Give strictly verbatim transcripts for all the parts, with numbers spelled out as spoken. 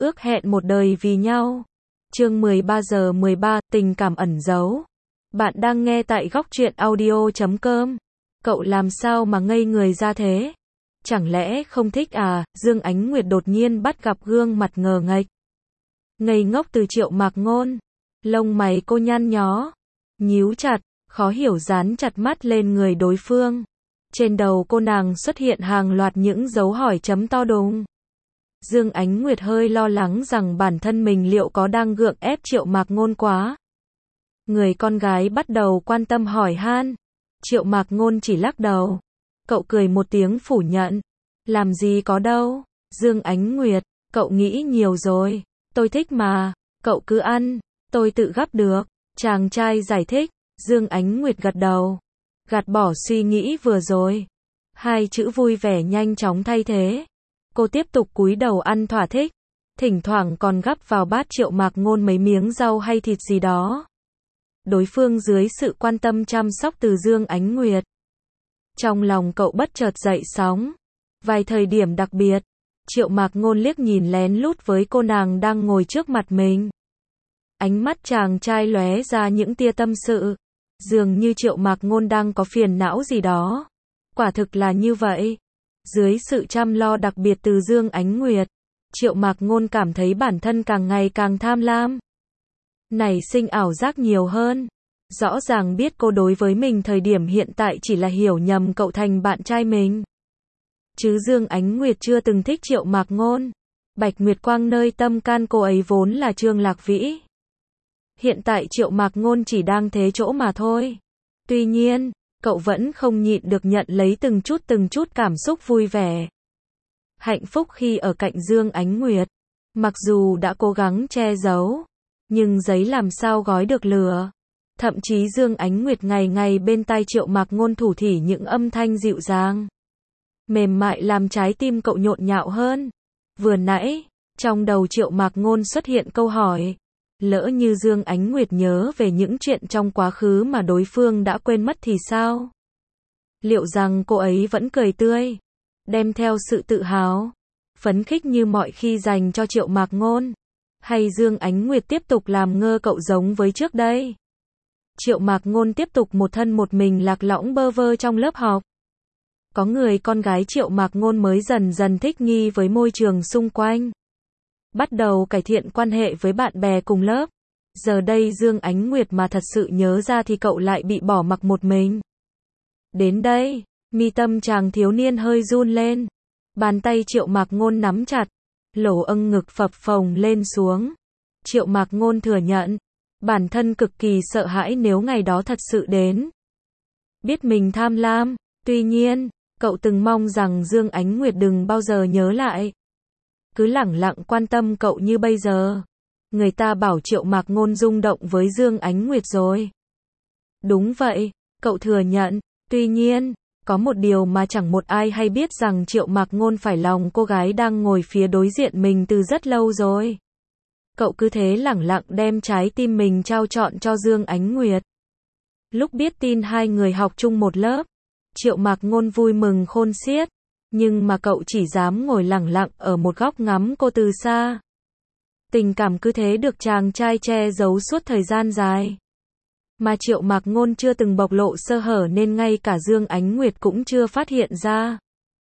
ước hẹn một đời vì nhau. Chương mười ba giờ mười ba, tình cảm ẩn giấu. Bạn đang nghe tại góc truyện audio chấm com. Cậu làm sao mà ngây người ra thế? Chẳng lẽ không thích à? Dương Ánh Nguyệt đột nhiên bắt gặp gương mặt ngờ nghệch, ngây ngốc từ Triệu Mạc Ngôn. Lông mày cô nhăn nhó, nhíu chặt, khó hiểu dán chặt mắt lên người đối phương. Trên đầu cô nàng xuất hiện hàng loạt những dấu hỏi chấm to đùng. Dương Ánh Nguyệt hơi lo lắng rằng bản thân mình liệu có đang gượng ép Triệu Mạc Ngôn quá. Người con gái bắt đầu quan tâm hỏi han. Triệu Mạc Ngôn chỉ lắc đầu. Cậu cười một tiếng phủ nhận. Làm gì có đâu. Dương Ánh Nguyệt, cậu nghĩ nhiều rồi. Tôi thích mà. Cậu cứ ăn. Tôi tự gắp được. Chàng trai giải thích. Dương Ánh Nguyệt gật đầu. Gạt bỏ suy nghĩ vừa rồi. Hai chữ vui vẻ nhanh chóng thay thế. Cô tiếp tục cúi đầu ăn thỏa thích. Thỉnh thoảng còn gắp vào bát Triệu Mạc Ngôn mấy miếng rau hay thịt gì đó. Đối phương dưới sự quan tâm chăm sóc từ Dương Ánh Nguyệt. Trong lòng cậu bất chợt dậy sóng. Vài thời điểm đặc biệt, Triệu Mạc Ngôn liếc nhìn lén lút với cô nàng đang ngồi trước mặt mình. Ánh mắt chàng trai lóe ra những tia tâm sự. Dường như Triệu Mạc Ngôn đang có phiền não gì đó. Quả thực là như vậy. Dưới sự chăm lo đặc biệt từ Dương Ánh Nguyệt, Triệu Mạc Ngôn cảm thấy bản thân càng ngày càng tham lam. Nảy sinh ảo giác nhiều hơn. Rõ ràng biết cô đối với mình thời điểm hiện tại chỉ là hiểu nhầm cậu thành bạn trai mình. Chứ Dương Ánh Nguyệt chưa từng thích Triệu Mạc Ngôn. Bạch Nguyệt Quang nơi tâm can cô ấy vốn là Trương Lạc Vĩ. Hiện tại Triệu Mạc Ngôn chỉ đang thế chỗ mà thôi. Tuy nhiên, cậu vẫn không nhịn được nhận lấy từng chút từng chút cảm xúc vui vẻ. Hạnh phúc khi ở cạnh Dương Ánh Nguyệt. Mặc dù đã cố gắng che giấu, nhưng giấy làm sao gói được lửa. Thậm chí Dương Ánh Nguyệt ngày ngày bên tai Triệu Mạc Ngôn thủ thỉ những âm thanh dịu dàng, mềm mại làm trái tim cậu nhộn nhạo hơn. Vừa nãy, trong đầu Triệu Mạc Ngôn xuất hiện câu hỏi. Lỡ như Dương Ánh Nguyệt nhớ về những chuyện trong quá khứ mà đối phương đã quên mất thì sao? Liệu rằng cô ấy vẫn cười tươi, đem theo sự tự hào, phấn khích như mọi khi dành cho Triệu Mạc Ngôn? Hay Dương Ánh Nguyệt tiếp tục làm ngơ cậu giống với trước đây? Triệu Mạc Ngôn tiếp tục một thân một mình lạc lõng bơ vơ trong lớp học. Có người con gái Triệu Mạc Ngôn mới dần dần thích nghi với môi trường xung quanh. Bắt đầu cải thiện quan hệ với bạn bè cùng lớp. Giờ đây Dương Ánh Nguyệt mà thật sự nhớ ra thì cậu lại bị bỏ mặc một mình. Đến đây, mi tâm chàng thiếu niên hơi run lên. Bàn tay Triệu Mạc Ngôn nắm chặt. Lỗ âng ngực phập phồng lên xuống. Triệu Mạc Ngôn thừa nhận. Bản thân cực kỳ sợ hãi nếu ngày đó thật sự đến. Biết mình tham lam. Tuy nhiên, cậu từng mong rằng Dương Ánh Nguyệt đừng bao giờ nhớ lại. Cứ lẳng lặng quan tâm cậu như bây giờ. Người ta bảo Triệu Mạc Ngôn rung động với Dương Ánh Nguyệt rồi. Đúng vậy, cậu thừa nhận. Tuy nhiên, có một điều mà chẳng một ai hay biết rằng Triệu Mạc Ngôn phải lòng cô gái đang ngồi phía đối diện mình từ rất lâu rồi. Cậu cứ thế lẳng lặng đem trái tim mình trao trọn cho Dương Ánh Nguyệt. Lúc biết tin hai người học chung một lớp, Triệu Mạc Ngôn vui mừng khôn xiết. Nhưng mà cậu chỉ dám ngồi lẳng lặng ở một góc ngắm cô từ xa. Tình cảm cứ thế được chàng trai che giấu suốt thời gian dài. Mà Triệu Mạc Ngôn chưa từng bộc lộ sơ hở nên ngay cả Dương Ánh Nguyệt cũng chưa phát hiện ra.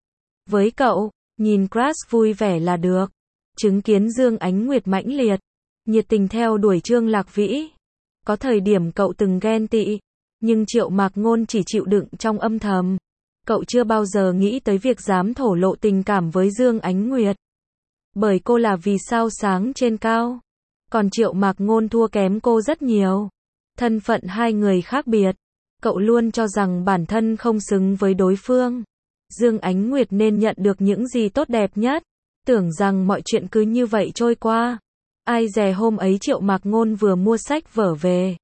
Với cậu, nhìn crush vui vẻ là được. Chứng kiến Dương Ánh Nguyệt mãnh liệt, nhiệt tình theo đuổi Trương Lạc Vĩ. Có thời điểm cậu từng ghen tị, nhưng Triệu Mạc Ngôn chỉ chịu đựng trong âm thầm. Cậu chưa bao giờ nghĩ tới việc dám thổ lộ tình cảm với Dương Ánh Nguyệt. Bởi cô là vì sao sáng trên cao. Còn Triệu Mạc Ngôn thua kém cô rất nhiều. Thân phận hai người khác biệt. Cậu luôn cho rằng bản thân không xứng với đối phương. Dương Ánh Nguyệt nên nhận được những gì tốt đẹp nhất. Tưởng rằng mọi chuyện cứ như vậy trôi qua. Ai dè hôm ấy Triệu Mạc Ngôn vừa mua sách vở về.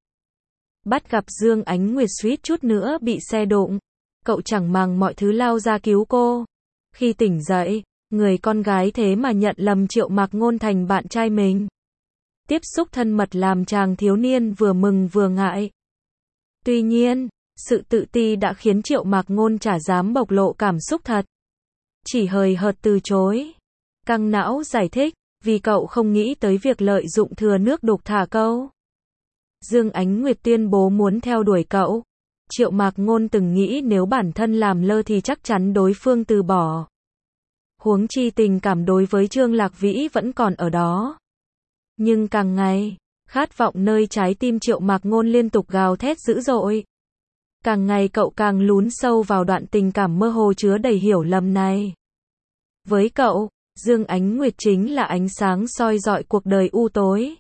Bắt gặp Dương Ánh Nguyệt suýt chút nữa bị xe đụng. Cậu chẳng màng mọi thứ lao ra cứu cô. Khi tỉnh dậy, người con gái thế mà nhận lầm Triệu Mạc Ngôn thành bạn trai mình. Tiếp xúc thân mật làm chàng thiếu niên vừa mừng vừa ngại. Tuy nhiên, sự tự ti đã khiến Triệu Mạc Ngôn chả dám bộc lộ cảm xúc thật. Chỉ hời hợt từ chối. Căng não giải thích, Vì cậu không nghĩ tới việc lợi dụng thừa nước đục thả câu. Dương Ánh Nguyệt tuyên bố muốn theo đuổi cậu. Triệu Mạc Ngôn từng nghĩ nếu bản thân làm lơ thì chắc chắn đối phương từ bỏ. Huống chi tình cảm đối với Trương Lạc Vĩ vẫn còn ở đó. Nhưng càng ngày, khát vọng nơi trái tim Triệu Mạc Ngôn liên tục gào thét dữ dội. Càng ngày cậu càng lún sâu vào đoạn tình cảm mơ hồ chứa đầy hiểu lầm này. Với cậu, Dương Ánh Nguyệt chính là ánh sáng soi rọi cuộc đời u tối.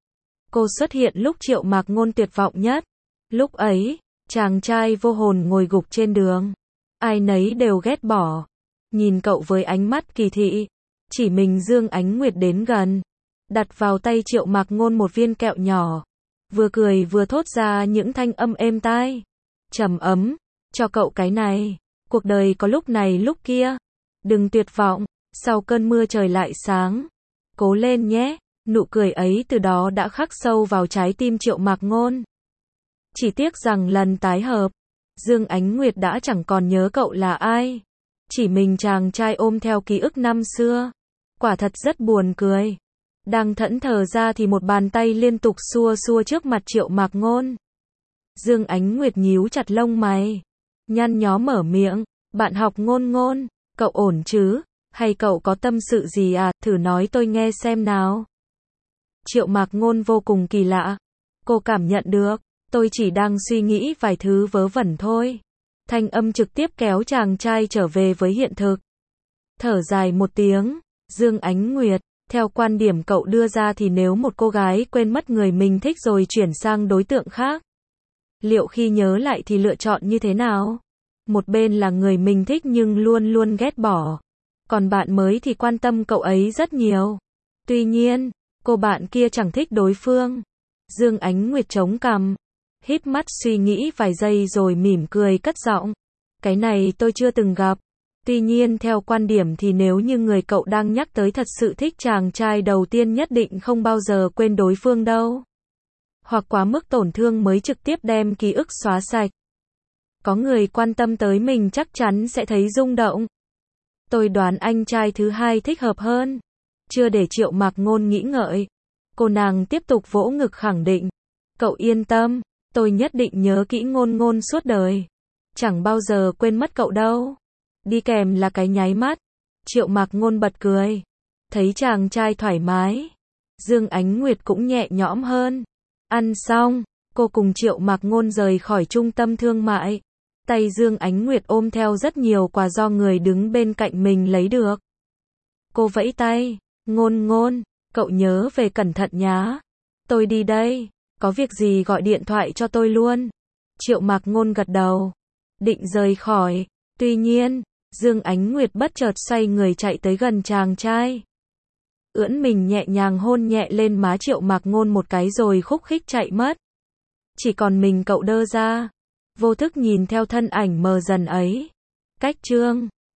Cô xuất hiện lúc Triệu Mạc Ngôn tuyệt vọng nhất. Lúc ấy, chàng trai vô hồn ngồi gục trên đường. Ai nấy đều ghét bỏ. Nhìn cậu với ánh mắt kỳ thị. Chỉ mình Dương Ánh Nguyệt đến gần. Đặt vào tay Triệu Mạc Ngôn một viên kẹo nhỏ. Vừa cười vừa thốt ra những thanh âm êm tai. Trầm ấm, cho cậu cái này. Cuộc đời có lúc này lúc kia. Đừng tuyệt vọng, sau cơn mưa trời lại sáng. Cố lên nhé. Nụ cười ấy từ đó đã khắc sâu vào trái tim Triệu Mạc Ngôn. Chỉ tiếc rằng lần tái hợp, Dương Ánh Nguyệt đã chẳng còn nhớ cậu là ai. Chỉ mình chàng trai ôm theo ký ức năm xưa. Quả thật rất buồn cười. Đang thẫn thờ ra thì một bàn tay liên tục xua xua trước mặt Triệu Mạc Ngôn. Dương Ánh Nguyệt nhíu chặt lông mày. Nhăn nhó mở miệng. Bạn học Ngôn Ngôn, cậu ổn chứ? Hay cậu có tâm sự gì à? Thử nói tôi nghe xem nào. Triệu Mạc Ngôn vô cùng kỳ lạ. Cô cảm nhận được. Tôi chỉ đang suy nghĩ vài thứ vớ vẩn thôi. Thanh âm trực tiếp kéo chàng trai trở về với hiện thực. Thở dài một tiếng. Dương Ánh Nguyệt, theo quan điểm cậu đưa ra thì nếu một cô gái quên mất người mình thích rồi chuyển sang đối tượng khác, liệu khi nhớ lại thì lựa chọn như thế nào? Một bên là người mình thích nhưng luôn luôn ghét bỏ. Còn bạn mới thì quan tâm cậu ấy rất nhiều. Tuy nhiên, cô bạn kia chẳng thích đối phương. Dương Ánh Nguyệt chống cằm, híp mắt suy nghĩ vài giây rồi mỉm cười cất giọng. Cái này tôi chưa từng gặp. Tuy nhiên theo quan điểm thì nếu như người cậu đang nhắc tới thật sự thích chàng trai đầu tiên nhất định không bao giờ quên đối phương đâu. Hoặc quá mức tổn thương mới trực tiếp đem ký ức xóa sạch. Có người quan tâm tới mình chắc chắn sẽ thấy rung động. Tôi đoán anh trai thứ hai thích hợp hơn. Chưa để Triệu Mạc Ngôn nghĩ ngợi. Cô nàng tiếp tục vỗ ngực khẳng định. Cậu yên tâm, tôi nhất định nhớ kỹ Ngôn Ngôn suốt đời. Chẳng bao giờ quên mất cậu đâu. Đi kèm là cái nháy mắt. Triệu Mạc Ngôn bật cười. Thấy chàng trai thoải mái. Dương Ánh Nguyệt cũng nhẹ nhõm hơn. Ăn xong, cô cùng Triệu Mạc Ngôn rời khỏi trung tâm thương mại. Tay Dương Ánh Nguyệt ôm theo rất nhiều quà do người đứng bên cạnh mình lấy được. Cô vẫy tay. Ngôn Ngôn, cậu nhớ về cẩn thận nhá. Tôi đi đây. Có việc gì gọi điện thoại cho tôi luôn. Triệu Mạc Ngôn gật đầu. Định rời khỏi. Tuy nhiên, Dương Ánh Nguyệt bất chợt xoay người chạy tới gần chàng trai. Ưỡn mình nhẹ nhàng hôn nhẹ lên má Triệu Mạc Ngôn một cái rồi khúc khích chạy mất. Chỉ còn mình cậu đơ ra. Vô thức nhìn theo thân ảnh mờ dần ấy. Cách chương